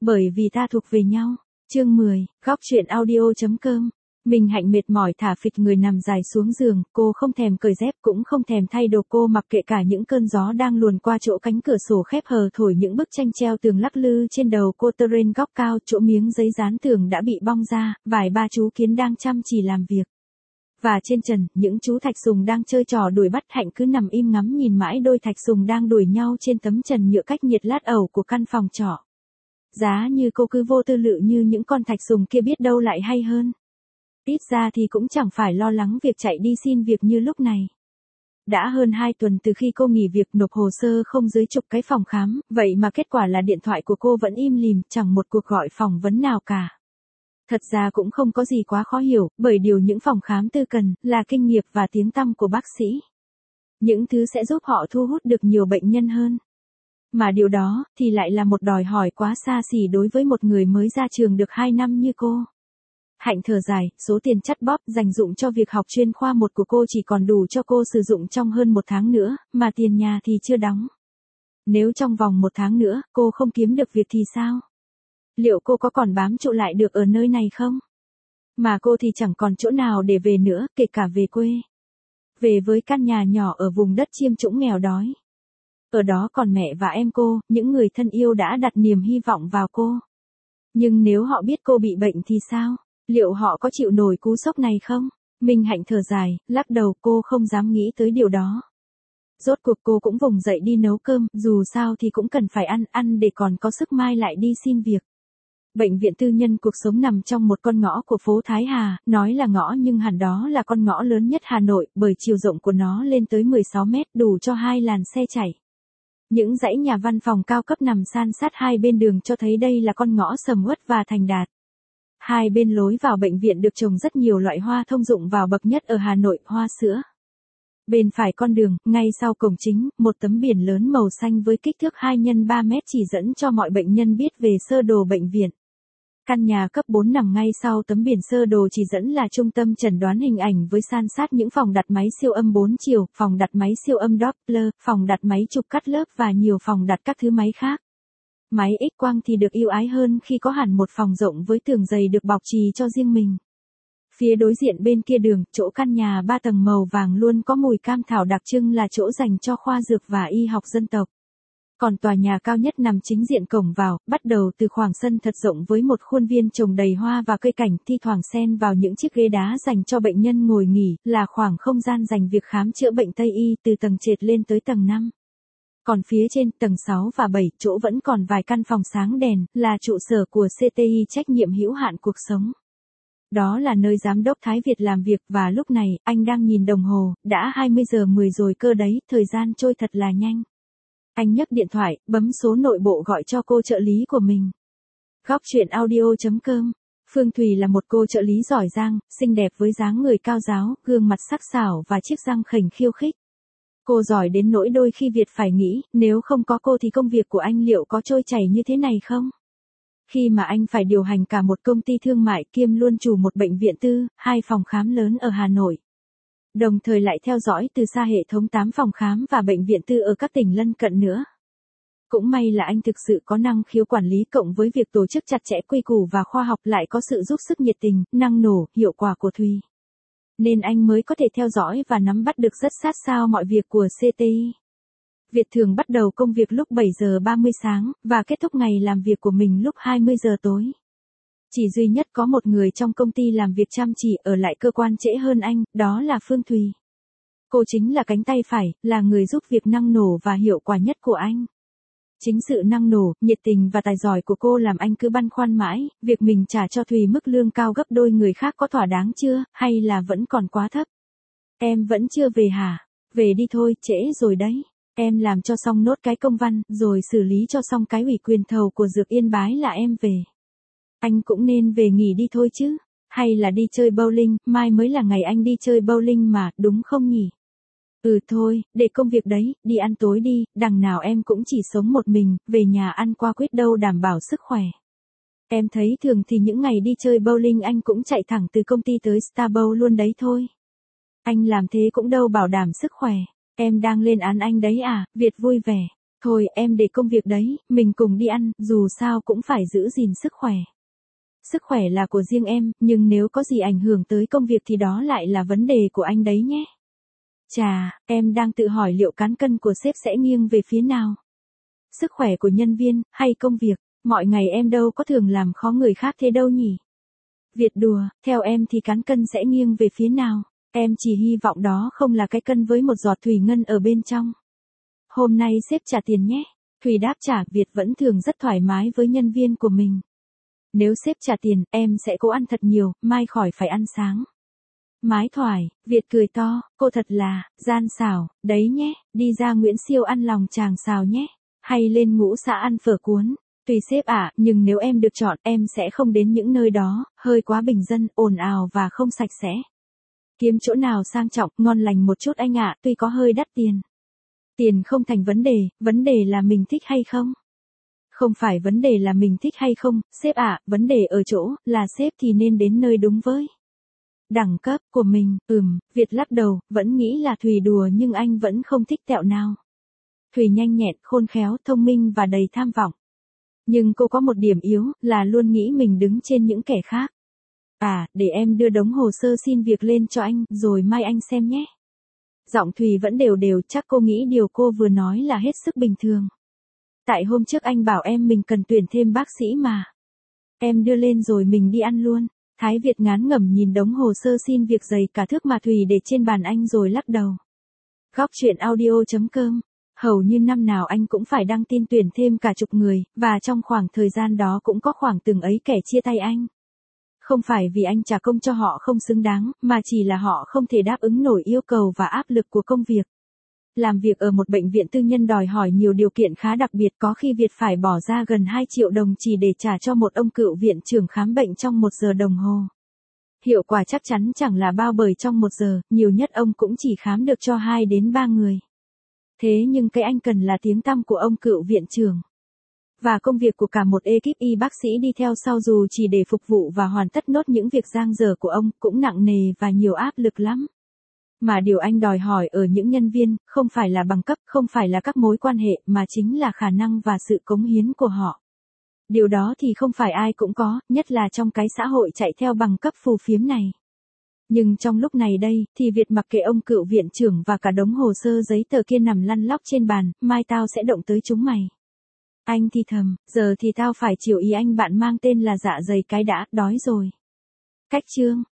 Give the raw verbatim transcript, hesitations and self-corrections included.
Bởi vì ta thuộc về nhau. Chương mười, góc truyện audio.com. Mình Hạnh mệt mỏi thả phịch người nằm dài xuống giường, cô không thèm cởi dép cũng không thèm thay đồ, cô mặc kệ cả những cơn gió đang luồn qua chỗ cánh cửa sổ khép hờ thổi những bức tranh treo tường lắc lư trên đầu cô. Terrain góc cao, chỗ miếng giấy dán tường đã bị bong ra, vài ba chú kiến đang chăm chỉ làm việc. Và trên trần, những chú thạch sùng đang chơi trò đuổi bắt. Hạnh cứ nằm im ngắm nhìn mãi đôi thạch sùng đang đuổi nhau trên tấm trần nhựa cách nhiệt lát ẩu của căn phòng trọ. Giá như cô cứ vô tư lự như những con thạch sùng kia biết đâu lại hay hơn. Ít ra thì cũng chẳng phải lo lắng việc chạy đi xin việc như lúc này. Đã hơn hai tuần từ khi cô nghỉ việc, nộp hồ sơ không dưới chục cái phòng khám, vậy mà kết quả là điện thoại của cô vẫn im lìm, chẳng một cuộc gọi phỏng vấn nào cả. Thật ra cũng không có gì quá khó hiểu, bởi điều những phòng khám tư cần là kinh nghiệm và tiếng tăm của bác sĩ. Những thứ sẽ giúp họ thu hút được nhiều bệnh nhân hơn. Mà điều đó thì lại là một đòi hỏi quá xa xỉ đối với một người mới ra trường được hai năm như cô. Hạnh thở dài, số tiền chắt bóp dành dụng cho việc học chuyên khoa một của cô chỉ còn đủ cho cô sử dụng trong hơn một tháng nữa, mà tiền nhà thì chưa đóng. Nếu trong vòng một tháng nữa, cô không kiếm được việc thì sao? Liệu cô có còn bám trụ lại được ở nơi này không? Mà cô thì chẳng còn chỗ nào để về nữa, kể cả về quê. Về với căn nhà nhỏ ở vùng đất chiêm trũng nghèo đói. Ở đó còn mẹ và em cô, những người thân yêu đã đặt niềm hy vọng vào cô. Nhưng nếu họ biết cô bị bệnh thì sao? Liệu họ có chịu nổi cú sốc này không? Minh Hạnh thở dài, lắc đầu, cô không dám nghĩ tới điều đó. Rốt cuộc cô cũng vùng dậy đi nấu cơm, dù sao thì cũng cần phải ăn, ăn để còn có sức mai lại đi xin việc. Bệnh viện tư nhân cuộc sống nằm trong một con ngõ của phố Thái Hà, nói là ngõ nhưng hẳn đó là con ngõ lớn nhất Hà Nội, bởi chiều rộng của nó lên tới mười sáu mét, đủ cho hai làn xe chạy. Những dãy nhà văn phòng cao cấp nằm san sát hai bên đường cho thấy đây là con ngõ sầm uất và thành đạt. Hai bên lối vào bệnh viện được trồng rất nhiều loại hoa thông dụng vào bậc nhất ở Hà Nội, hoa sữa. Bên phải con đường, ngay sau cổng chính, một tấm biển lớn màu xanh với kích thước hai nhân ba mét chỉ dẫn cho mọi bệnh nhân biết về sơ đồ bệnh viện. Căn nhà cấp bốn nằm ngay sau tấm biển sơ đồ chỉ dẫn là trung tâm chẩn đoán hình ảnh với san sát những phòng đặt máy siêu âm bốn chiều, phòng đặt máy siêu âm Doppler, phòng đặt máy chụp cắt lớp và nhiều phòng đặt các thứ máy khác. Máy X-quang thì được ưu ái hơn khi có hẳn một phòng rộng với tường dày được bọc trì cho riêng mình. Phía đối diện bên kia đường, chỗ căn nhà ba tầng màu vàng luôn có mùi cam thảo đặc trưng là chỗ dành cho khoa dược và y học dân tộc. Còn tòa nhà cao nhất nằm chính diện cổng vào, bắt đầu từ khoảng sân thật rộng với một khuôn viên trồng đầy hoa và cây cảnh, thi thoảng xen vào những chiếc ghế đá dành cho bệnh nhân ngồi nghỉ, là khoảng không gian dành việc khám chữa bệnh Tây y từ tầng trệt lên tới tầng năm. Còn phía trên, tầng sáu và bảy, chỗ vẫn còn vài căn phòng sáng đèn, là trụ sở của xê tê i trách nhiệm hữu hạn cuộc sống. Đó là nơi giám đốc Thái Việt làm việc và lúc này, anh đang nhìn đồng hồ, đã hai mươi giờ mười rồi cơ đấy, thời gian trôi thật là nhanh. Anh nhấc điện thoại, bấm số nội bộ gọi cho cô trợ lý của mình. Góc truyện audio.com. Phương Thùy là một cô trợ lý giỏi giang, xinh đẹp với dáng người cao ráo, gương mặt sắc sảo và chiếc răng khểnh khiêu khích. Cô giỏi đến nỗi đôi khi Việt phải nghĩ, nếu không có cô thì công việc của anh liệu có trôi chảy như thế này không? Khi mà anh phải điều hành cả một công ty thương mại kiêm luôn chủ một bệnh viện tư, hai phòng khám lớn ở Hà Nội. Đồng thời lại theo dõi từ xa hệ thống tám phòng khám và bệnh viện tư ở các tỉnh lân cận nữa. Cũng may là anh thực sự có năng khiếu quản lý cộng với việc tổ chức chặt chẽ quy củ và khoa học, lại có sự giúp sức nhiệt tình, năng nổ, hiệu quả của Thùy. Nên anh mới có thể theo dõi và nắm bắt được rất sát sao mọi việc của xê tê i. Việt thường bắt đầu công việc lúc bảy giờ ba mươi sáng, và kết thúc ngày làm việc của mình lúc hai mươi giờ tối. Chỉ duy nhất có một người trong công ty làm việc chăm chỉ ở lại cơ quan trễ hơn anh, đó là Phương Thùy. Cô chính là cánh tay phải, là người giúp việc năng nổ và hiệu quả nhất của anh. Chính sự năng nổ, nhiệt tình và tài giỏi của cô làm anh cứ băn khoăn mãi, việc mình trả cho Thùy mức lương cao gấp đôi người khác có thỏa đáng chưa, hay là vẫn còn quá thấp? Em vẫn chưa về hả? Về đi thôi, trễ rồi đấy. Em làm cho xong nốt cái công văn, rồi xử lý cho xong cái ủy quyền thầu của Dược Yên Bái là em về. Anh cũng nên về nghỉ đi thôi chứ. Hay là đi chơi bowling, mai mới là ngày anh đi chơi bowling mà, đúng không nhỉ? Ừ thôi, để công việc đấy, đi ăn tối đi, đằng nào em cũng chỉ sống một mình, về nhà ăn qua quyết đâu đảm bảo sức khỏe. Em thấy thường thì những ngày đi chơi bowling anh cũng chạy thẳng từ công ty tới Starbucks luôn đấy thôi. Anh làm thế cũng đâu bảo đảm sức khỏe. Em đang lên án anh đấy à? Việt vui vẻ. Thôi em để công việc đấy, mình cùng đi ăn, dù sao cũng phải giữ gìn sức khỏe. Sức khỏe là của riêng em, nhưng nếu có gì ảnh hưởng tới công việc thì đó lại là vấn đề của anh đấy nhé. Chà, em đang tự hỏi liệu cán cân của sếp sẽ nghiêng về phía nào? Sức khỏe của nhân viên, hay công việc? Mọi ngày em đâu có thường làm khó người khác thế đâu nhỉ? Việt đùa, theo em thì cán cân sẽ nghiêng về phía nào? Em chỉ hy vọng đó không là cái cân với một giọt thủy ngân ở bên trong. Hôm nay sếp trả tiền nhé. Thùy đáp trả, Việt vẫn thường rất thoải mái với nhân viên của mình. Nếu sếp trả tiền, em sẽ cố ăn thật nhiều, mai khỏi phải ăn sáng. Mái thoải, Việt cười to, cô thật là, gian xảo, đấy nhé, đi ra Nguyễn Siêu ăn lòng chàng xào nhé, hay lên Ngũ Xã ăn phở cuốn. Tùy sếp ạ, nhưng nếu em được chọn, em sẽ không đến những nơi đó, hơi quá bình dân, ồn ào và không sạch sẽ. Kiếm chỗ nào sang trọng, ngon lành một chút anh ạ, tuy có hơi đắt tiền. Tiền không thành vấn đề, vấn đề là mình thích hay không. Không phải vấn đề là mình thích hay không, sếp ạ, vấn đề ở chỗ, là sếp thì nên đến nơi đúng với đẳng cấp của mình. Ừm, Việt lắc đầu, vẫn nghĩ là Thùy đùa nhưng anh vẫn không thích tẹo nào. Thùy nhanh nhẹn, khôn khéo, thông minh và đầy tham vọng. Nhưng cô có một điểm yếu, là luôn nghĩ mình đứng trên những kẻ khác. À, để em đưa đống hồ sơ xin việc lên cho anh, rồi mai anh xem nhé. Giọng Thùy vẫn đều đều, chắc cô nghĩ điều cô vừa nói là hết sức bình thường. Tại hôm trước anh bảo em mình cần tuyển thêm bác sĩ mà. Em đưa lên rồi mình đi ăn luôn. Thái Việt ngán ngẩm nhìn đống hồ sơ xin việc dày cả thước mà Thùy để trên bàn anh rồi lắc đầu. Góc chuyện audio chấm com. Hầu như năm nào anh cũng phải đăng tin tuyển thêm cả chục người, và trong khoảng thời gian đó cũng có khoảng từng ấy kẻ chia tay anh. Không phải vì anh trả công cho họ không xứng đáng, mà chỉ là họ không thể đáp ứng nổi yêu cầu và áp lực của công việc. Làm việc ở một bệnh viện tư nhân đòi hỏi nhiều điều kiện khá đặc biệt, có khi Việt phải bỏ ra gần hai triệu đồng chỉ để trả cho một ông cựu viện trưởng khám bệnh trong một giờ đồng hồ. Hiệu quả chắc chắn chẳng là bao, bởi trong một giờ, nhiều nhất ông cũng chỉ khám được cho hai đến ba người. Thế nhưng cái anh cần là tiếng tăm của ông cựu viện trưởng. Và công việc của cả một ekip y bác sĩ đi theo sau, dù chỉ để phục vụ và hoàn tất nốt những việc dang dở của ông, cũng nặng nề và nhiều áp lực lắm. Mà điều anh đòi hỏi ở những nhân viên, không phải là bằng cấp, không phải là các mối quan hệ, mà chính là khả năng và sự cống hiến của họ. Điều đó thì không phải ai cũng có, nhất là trong cái xã hội chạy theo bằng cấp phù phiếm này. Nhưng trong lúc này đây, thì Việt mặc kệ ông cựu viện trưởng và cả đống hồ sơ giấy tờ kia nằm lăn lóc trên bàn, mai tao sẽ động tới chúng mày. Anh thì thầm, giờ thì tao phải chiều ý anh bạn mang tên là Dạ Dày cái đã, đói rồi. Cách chương.